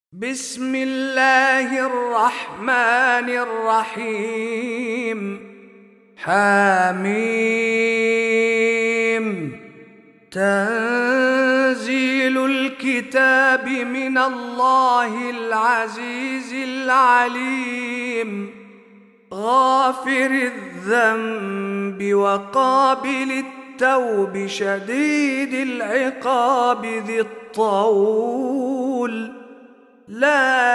بسم الله الرحمن الرحيم. حميم. تنزيل الكتاب من الله العزيز العليم، غافر الذنب وقابل التوب شديد العقاب ذي الطول، لا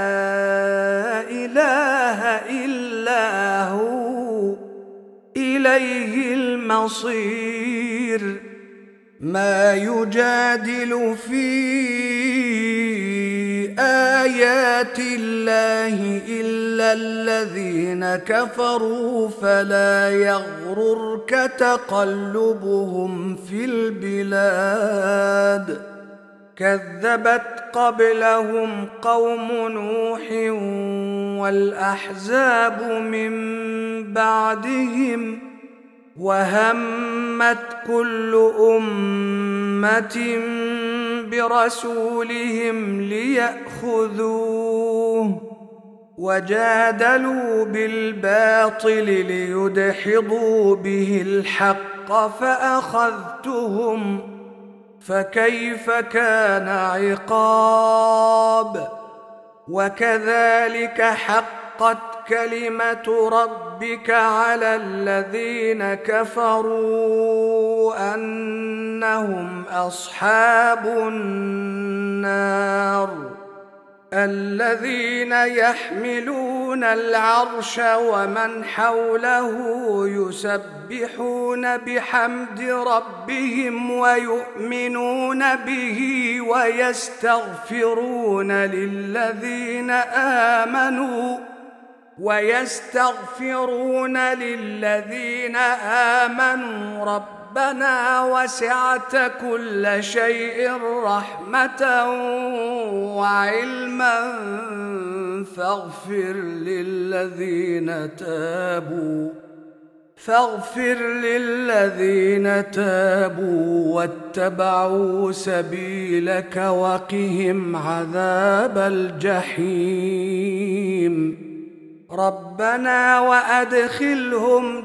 إله إلا هو إليه المصير. ما يجادل في آيات الله إلا الذين كفروا، فلا يغررك تقلبهم في البلاد. كذبت قبلهم قوم نوح والأحزاب من بعدهم، وهمت كل أمة برسولهم ليأخذوه، وجادلوا بالباطل ليدحضوا به الحق فأخذتهم، فكيف كان عقاب. وكذلك حقت كلمة ربك على الذين كفروا أنهم أصحاب النار. الذين يحملون العرش ومن حوله يسبحون بحمد ربهم ويؤمنون به ويستغفرون للذين آمنوا ربنا وسعت كل شيء رحمة وعلما فاغفر للذين تابوا واتبعوا سبيلك وقهم عذاب الجحيم. ربنا وأدخلهم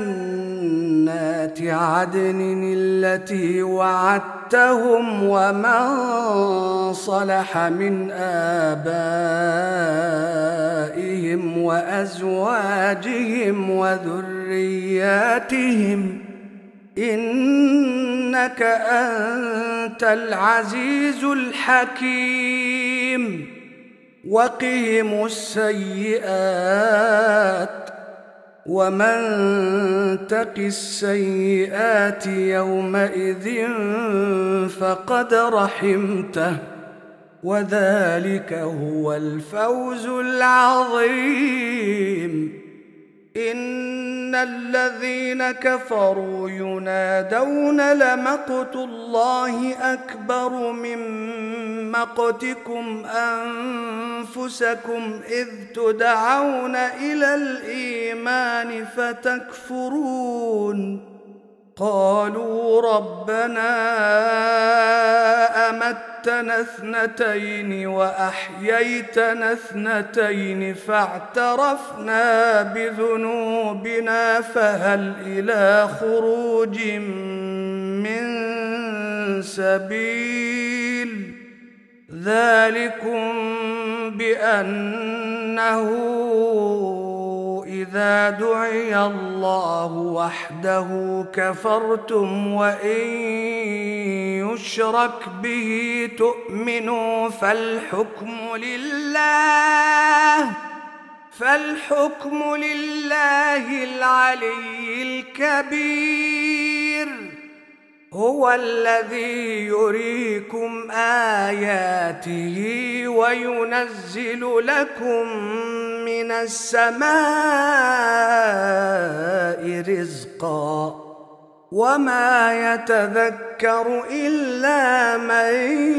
جنات عدن التي وعدتهم ومن صلح من آبائهم وأزواجهم وذرياتهم، إنك أنت العزيز الحكيم. وقهم السيئات، ومن تق السيئات يومئذ فقد رحمته، وذلك هو الفوز العظيم. إن الذين كفروا ينادون لمقت الله أكبر من مقتكم أنفسكم إذ تدعون إلى الإيمان فتكفرون. قالوا ربنا أمتنا اثنتين وأحييتنا اثنتين فاعترفنا بذنوبنا فهل إلى خروج من سبيل. ذلكم بأنه إذا دعي الله وحده كفرتم وإن يشرك به تؤمنوا فالحكم لله العلي الكبير. هو الذي يريكم آياته وينزل لكم من السماء رزقا، وما يتذكر إلا من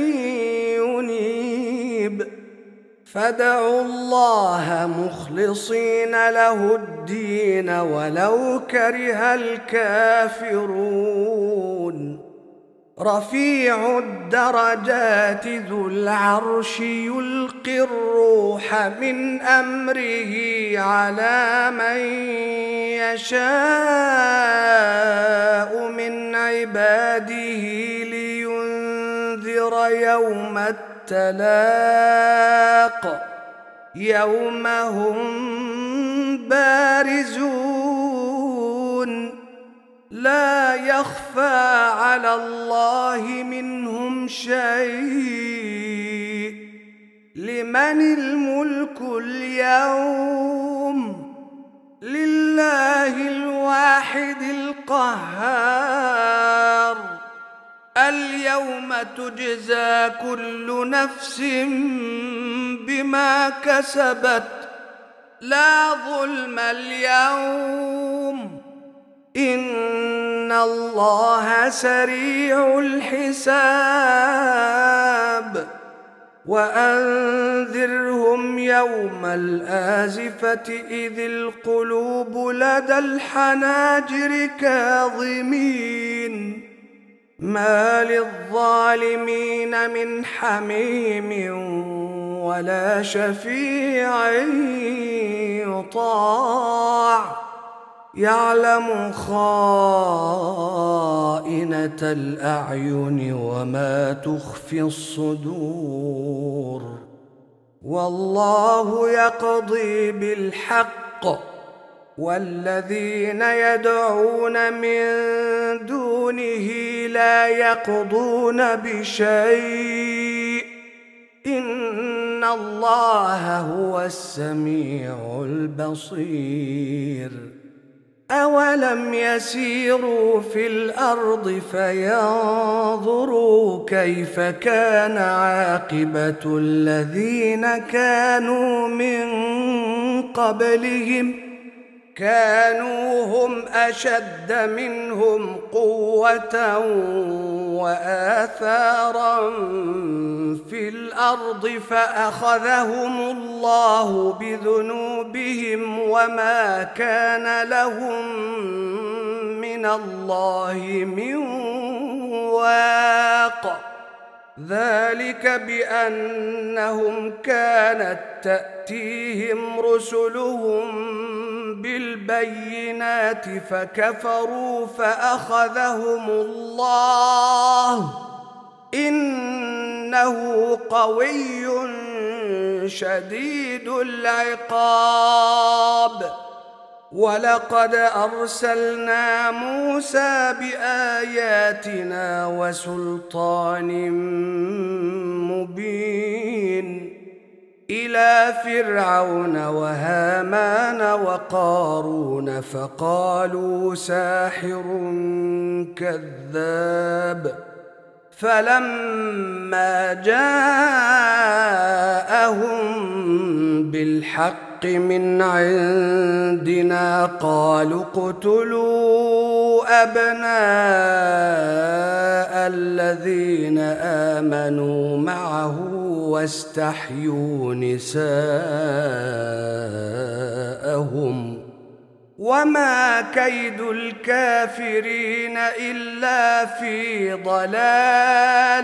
ينيب. فادعوا الله مخلصين له الدين ولو كره الكافرون. رفيع الدرجات ذو العرش يلقي الروح من أمره على من يشاء من عباده لينذر يوم التلاق يوم هم بارزون لا يخفى على الله منهم شيء لمن الملك اليوم لله الواحد القهار اليوم تجزى كل نفس بما كسبت لا ظلم اليوم إن الله سريع الحساب وأنذرهم يوم الآزفة إذ القلوب لدى الحناجر كاظمين ما للظالمين من حميم ولا شفيع يطاع يعلم خائنة الأعين وما تخفي الصدور والله يقضي بالحق والذين يدعون من دونه لا يقضون بشيء إن الله هو السميع البصير أولم يسيروا في الأرض فينظروا كيف كان عاقبة الذين كانوا من قبلهم كانوا هم أشد منهم قوة وآثارا في الأرض فأخذهم الله بذنوبهم وما كان لهم من الله من واق ذلك بأنهم كانت تأتيهم رسلهم بالبينات فكفروا فأخذهم الله إنه قوي شديد العقاب ولقد أرسلنا موسى بآياتنا وسلطان مبين إلى فرعون وهامان وقارون فقالوا ساحر كذاب فلما جاءهم بالحق من عندنا قالوا اقتلوا أبناء الذين آمنوا معه واستحيوا نساءهم وما كيد الكافرين إلا في ضلال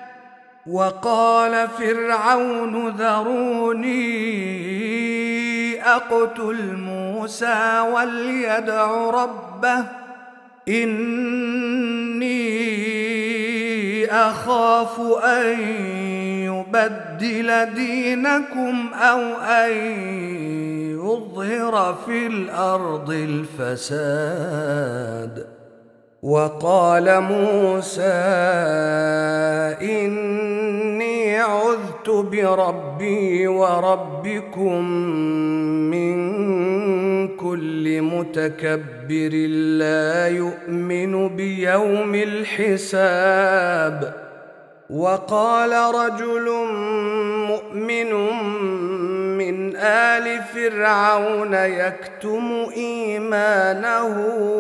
وقال فرعون ذروني أقتل موسى وليدع ربه إني أخاف أن يبدل دينكم أو أن يظهر في الأرض الفساد وقال موسى إني عذت بربي وربكم من كل متكبر لا يؤمن بيوم الحساب وقال رجل مؤمن من آل فرعون يكتم إيمانه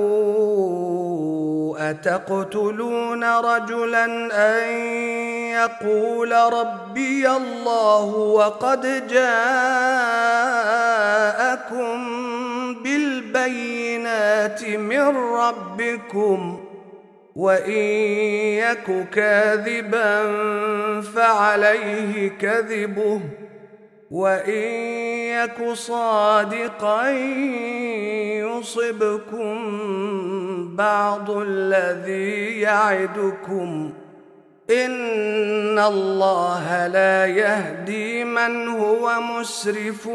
أتقتلون رجلا أن يقول ربي الله وقد جاءكم بالبينات من ربكم وإن يك كاذبا فعليه كذبه وإن يك صادقا يصبكم بعض الذي يعدكم إن الله لا يهدي من هو مسرف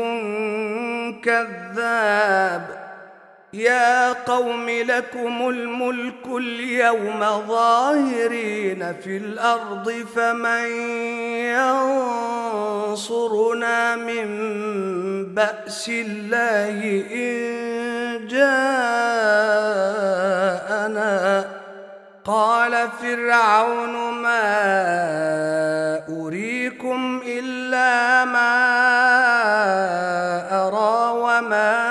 كذاب. يا قوم لكم الملك اليوم ظاهرين في الأرض فمن ينصرنا من بأس الله إن جاءنا قال فرعون ما أريكم إلا ما أرى وما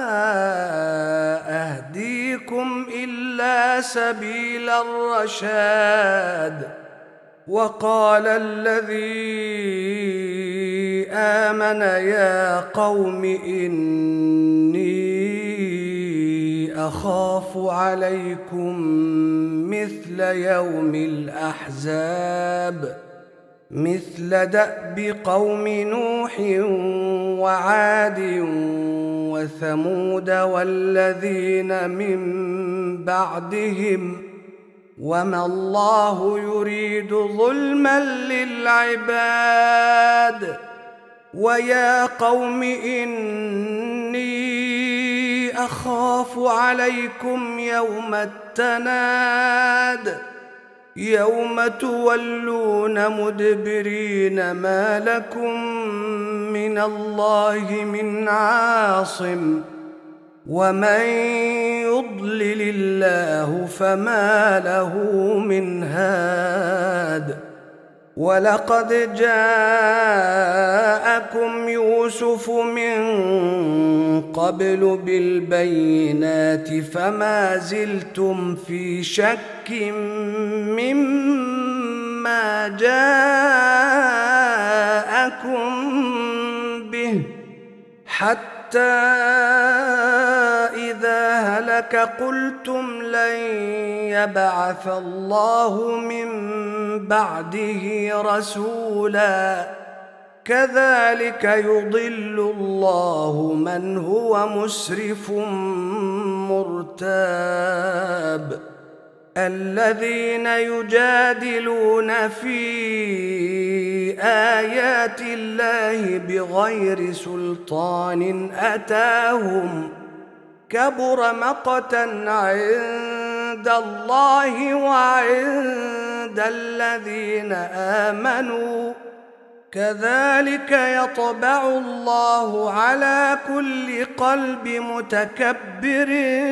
أهديكم إلا سبيل الرشاد. وقال الذي آمن يا قوم إني أخاف عليكم مثل يوم الأحزاب مثل دأب قوم نوح وعاد وثمود والذين من بعدهم وما الله يريد ظلما للعباد. ويا قوم إني أخاف عليكم يوم التناد يوم تولون مدبرين ما لكم من الله من عاصم ومن يضلل الله فما له من هاد. ولقد جاءكم يوسف من قبل بالبينات فما زلتم في شك مما جاءكم به حتى إذا هلك قلتم لن يبعث الله من بعده رسولا كذلك يضل الله من هو مسرف مرتاب. الذين يجادلون في آيات الله بغير سلطان أتاهم كبر مقتا عند الله وعند الذين آمنوا كذلك يطبع الله على كل قلب متكبر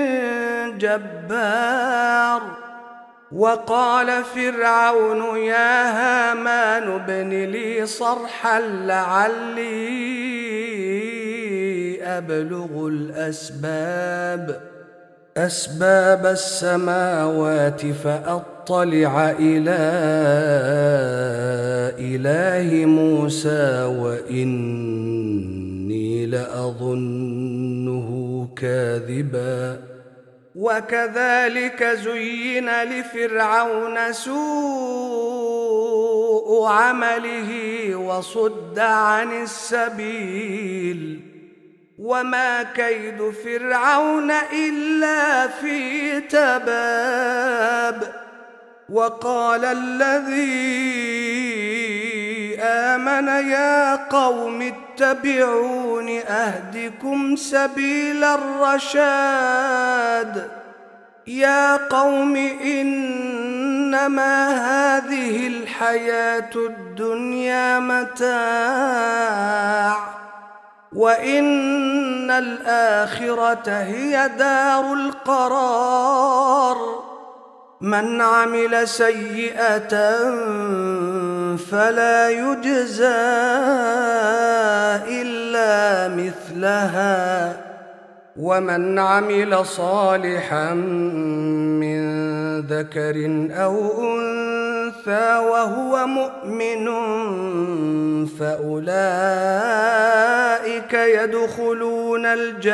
جبار. وقال فرعون يا هامان ابن لي صرحا لعلي أبلغ أسباب السماوات فأطلع إلى إله موسى وإني لأظنه كاذبا. وكذلك زين لفرعون سوء عمله وصد عن السبيل وما كيد فرعون إلا في تباب. وقال الذي آمن يا قوم اتبعون أهدكم سبيل الرشاد. يا قوم إنما هذه الحياة الدنيا متاع وإن الآخرة هي دار القرار. من عمل سيئة فلا يجزى إلا مثلها ومن عمل صالحا من ذكر أو أنثى وهو مؤمن فأولئك أولئك يدخلون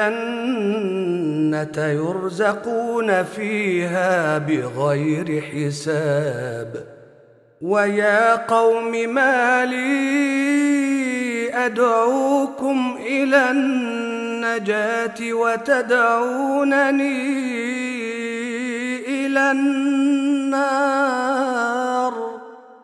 الجنة يرزقون فيها بغير حساب. ويا قوم ما لي أدعوكم إلى النجاة وتدعونني إلى النار،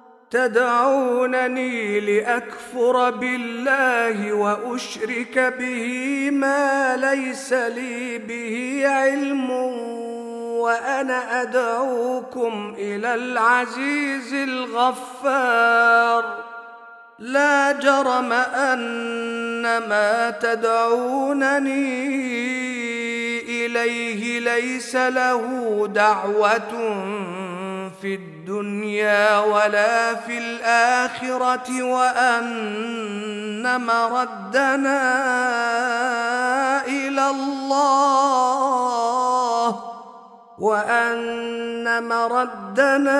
تدعونني لأكفر بالله وأشرك به ما ليس لي به علم، وأنا أدعوكم إلى العزيز الغفار. لا جرم أن ما تدعونني إليه ليس له دعوة في الدنيا ولا في الآخرة، وأن مردنا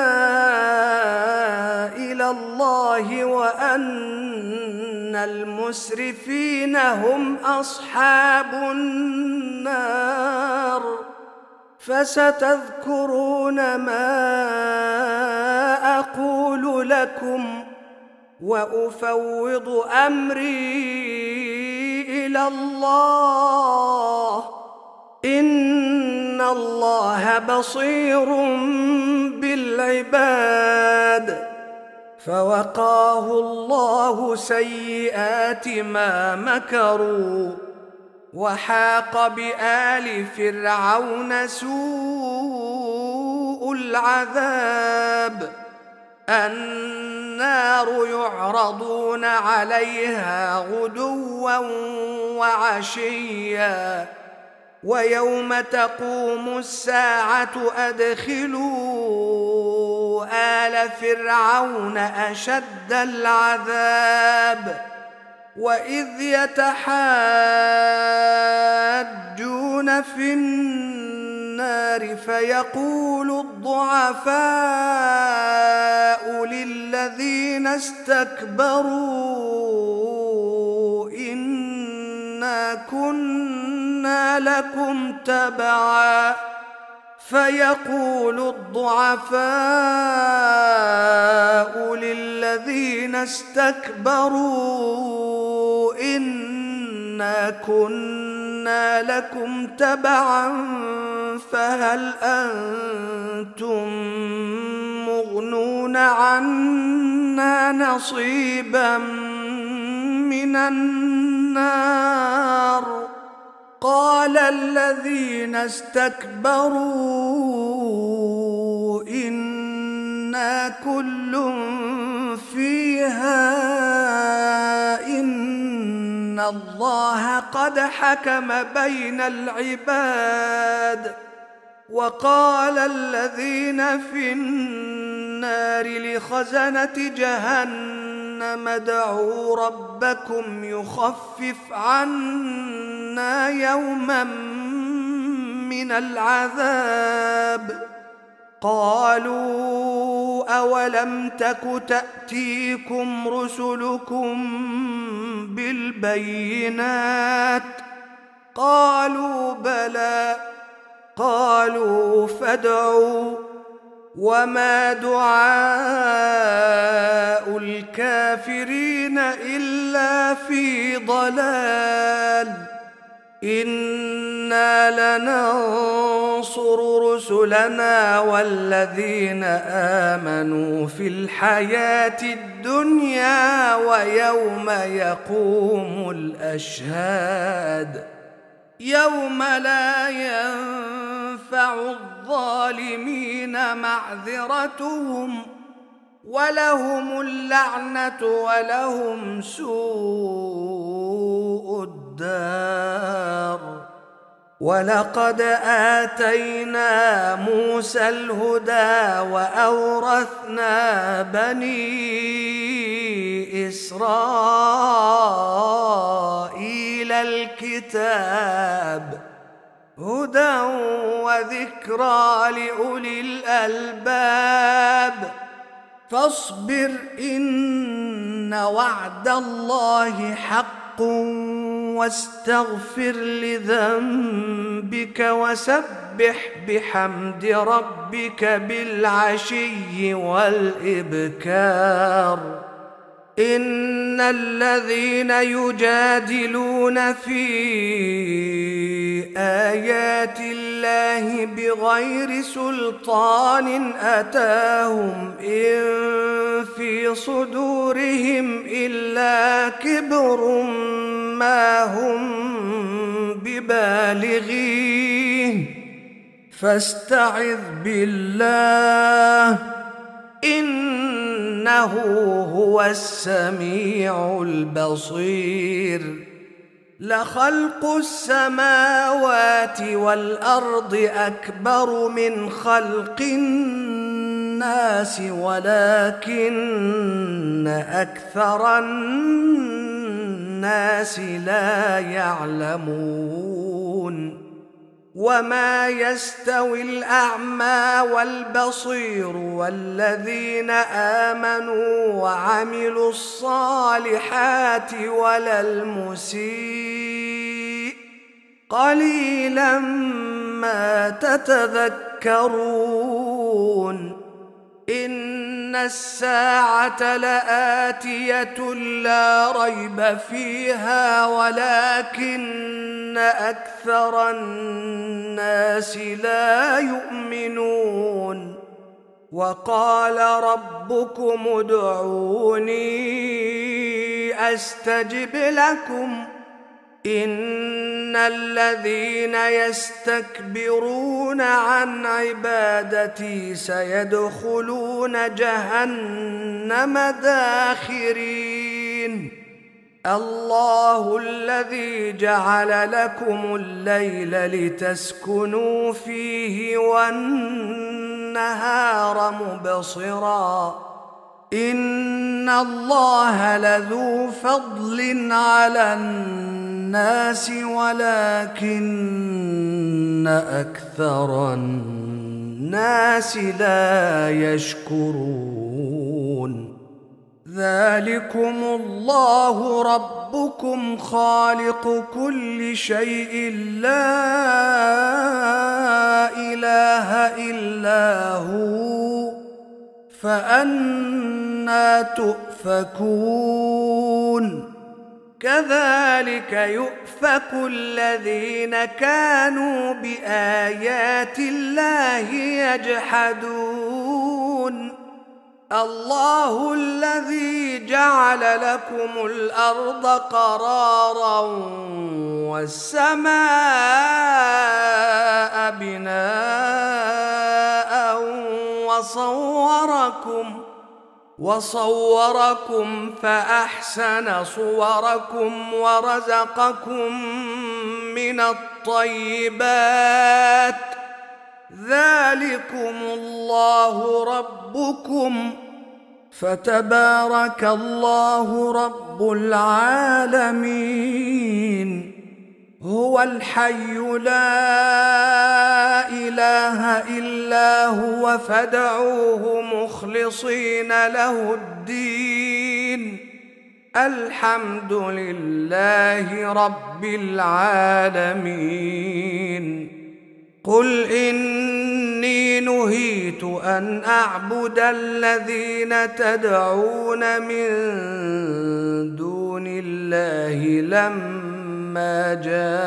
إلى الله وأن المسرفين هم أصحاب النار. فستذكرون ما أقول لكم وأفوض أمري إلى الله، إن الله بصير بالعباد. فوقاه الله سيئات ما مكروا، وحاق بآل فرعون سوء العذاب. النار يعرضون عليها غدوا وعشيا، ويوم تقوم الساعة أدخلوا آل فرعون أشد العذاب. وإذ يتحاجون في النار فيقول الضعفاء للذين استكبروا إنا كنا لكم تبعا، فيقول الضعفاء للذين استكبروا إنا كنا لكم تبعا فهل أنتم مغنون عنا نصيبا من النار؟ قال الذين استكبروا إنا كل فيها إن الله قد حكم بين العباد. وقال الذين في النار لخزنة جهنم ادعوا ربكم يخفف عنا يوما من العذاب. قالوا أولم تك تأتيكم رسلكم بالبينات؟ قالوا بلى. قالوا فادعوا. وما دعاء الكافرين إلا في ضلال. إنا لننصر رسلنا والذين آمنوا في الحياة الدنيا ويوم يقوم الأشهاد، يوم لا ينفع الظالمين معذرتهم ولهم اللعنة ولهم سوء الدار. ولقد آتينا موسى الهدى وأورثنا بني إسرائيل الكتاب هدى وذكرى لأولي الألباب. فاصبر إن وعد الله حق واستغفر لذنبك وسبح بحمد ربك بالعشي والإبكار. إن الذين يجادلون في آيات الله بغير سلطان أتاهم إن في صدورهم إلا كبر ما هم ببالغيه فاستعذ بالله إنه هو السميع البصير. لخلق السماوات والأرض أكبر من خلق الناس ولكن أكثر الناس لا يعلمون. وما يستوي الأعمى والبصير والذين آمنوا وعملوا الصالحات ولا المسيء قليلا ما تتذكرون. إن الساعة لآتية لا ريب فيها ولكن أكثر الناس لا يؤمنون. وقال ربكم ادعوني أستجب لكم إن الذين يستكبرون عن عبادتي سيدخلون جهنم داخرين. الله الذي جعل لكم الليل لتسكنوا فيه والنهار مبصرا إن الله لذو فضل على الناس ولكن أكثر الناس لا يشكرون. ذلكم الله ربكم خالق كل شيء لا إله إلا هو فأنى تؤفكون. كذلك يؤفك الذين كانوا بآيات الله يجحدون. الله الذي جعل لكم الأرض قرارا والسماء بناء وصوركم فأحسن صوركم ورزقكم من الطيبات. ذلكم الله ربكم فتبارك الله رب العالمين. هو الحي لا إله إلا هو فادعوه مخلصين له الدين. الحمد لله رب العالمين. قل إني نهيت أن أعبد الذين تدعون من دون الله لما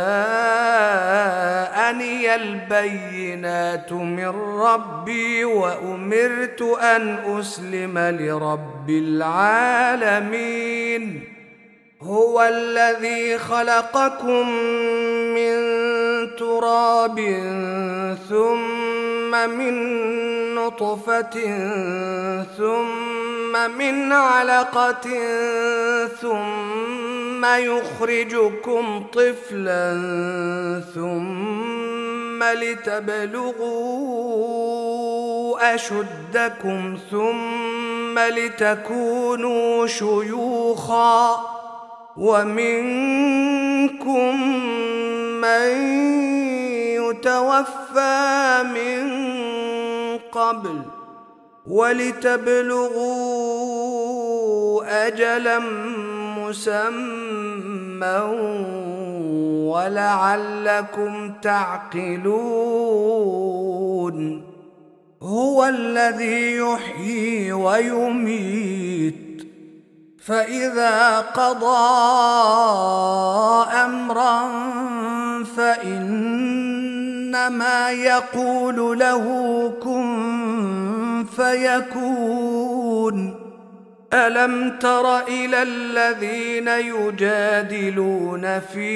جاءني البينات من ربي وأمرت أن أسلم لرب العالمين. هو الذي خلقكم من تراب ثم من نطفة ثم من علقة ثم يخرجكم طفلا ثم لتبلغوا أشدكم ثم لتكونوا شيوخا ومنكم من يتوفى من قبل ولتبلغوا أجلا مسمى ولعلكم تعقلون هو الذي يحيي ويميت فإذا قضى أمرا فإنما يقول له كن فيكون ألم تر إلى الذين يجادلون في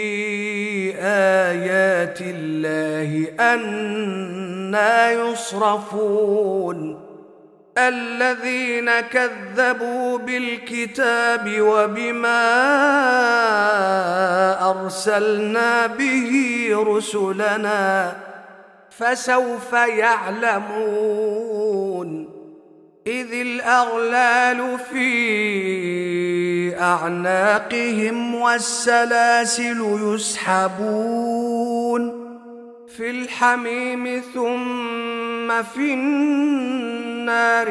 آيات الله أنى يصرفون الذين كذبوا بالكتاب وبما أرسلنا به رسلنا فسوف يعلمون إذ الأغلال في أعناقهم والسلاسل يسحبون في الحميم ثم في النار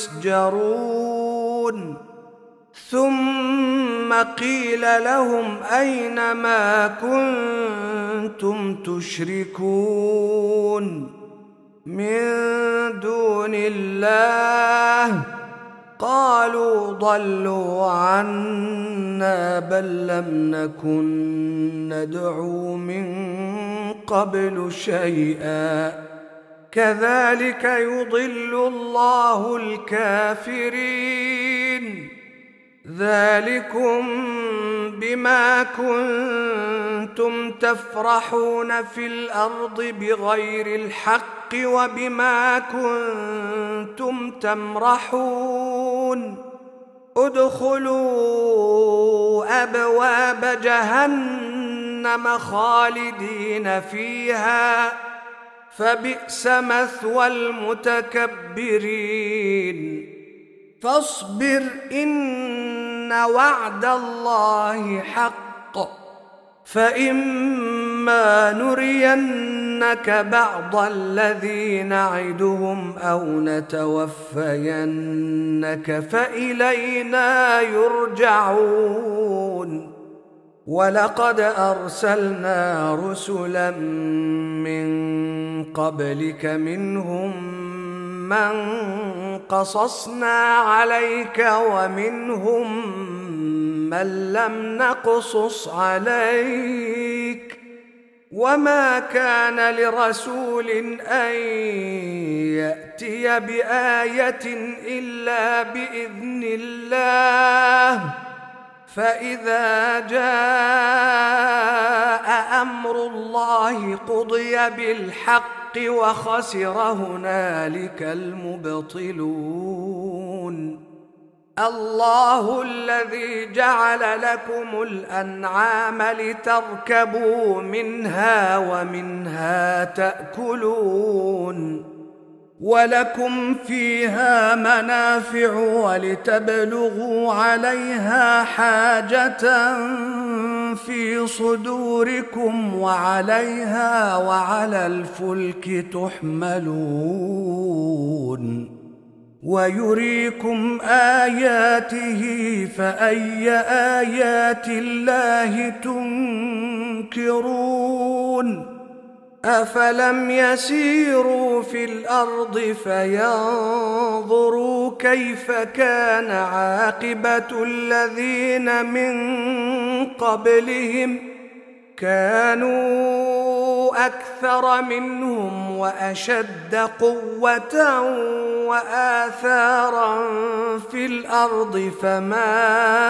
يسجرون ثم قيل لهم أين ما كنتم تشركون من دون الله قالوا ضلوا عنا بل لم نكن ندعو من قبل شيئا كذلك يضل الله الكافرين ذلكم بما كنتم تفرحون في الأرض بغير الحق وبما كنتم تمرحون ادخلوا أبواب جهنم خالدين فيها فبئس مثوى المتكبرين فاصبر إن وعد الله حق فإما نرينك بعض الذي نعدهم أو نتوفينك فإلينا يرجعون ولقد أرسلنا رسلا من قبلك منهم من قصصنا عليك ومنهم من لم نقصص عليك وما كان لرسول أن يأتي بآية إلا بإذن الله فإذا جاء أمر الله قضي بالحق وخسر هنالك المبطلون الله الذي جعل لكم الأنعام لتركبوا منها ومنها تأكلون ولكم فيها منافع ولتبلغوا عليها حاجة في صدوركم وعليها وعلى الفلك تحملون ويريكم آياته فأي آيات الله تنكرون أفلم يسيروا في الأرض فينظروا كيف كان عاقبة الذين من قبلهم كانوا أكثر منهم وأشد قوة وآثارا في الأرض فما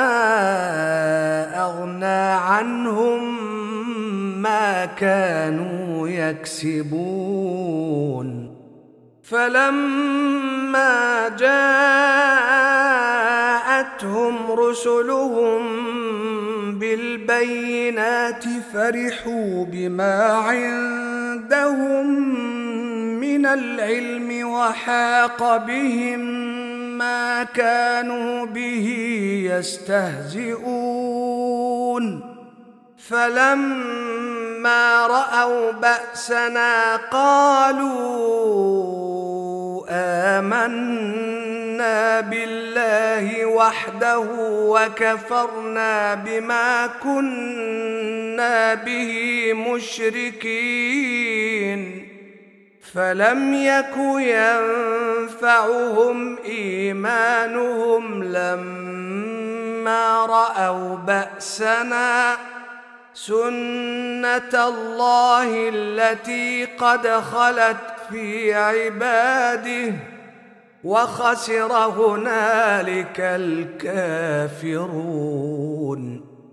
أغنى عنهم ما كانوا يكسبون فلما جاءتهم رسلهم بالبينات فرحوا بما عندهم من العلم وحاق بهم ما كانوا به يستهزئون فلما رأوا بأسنا قالوا آمنا آمنا بالله وحده وكفرنا بما كنا به مشركين فلم يك ينفعهم إيمانهم لما رأوا بأسنا سنة الله التي قد خلت في عباده وخسر هنالك الكافرون.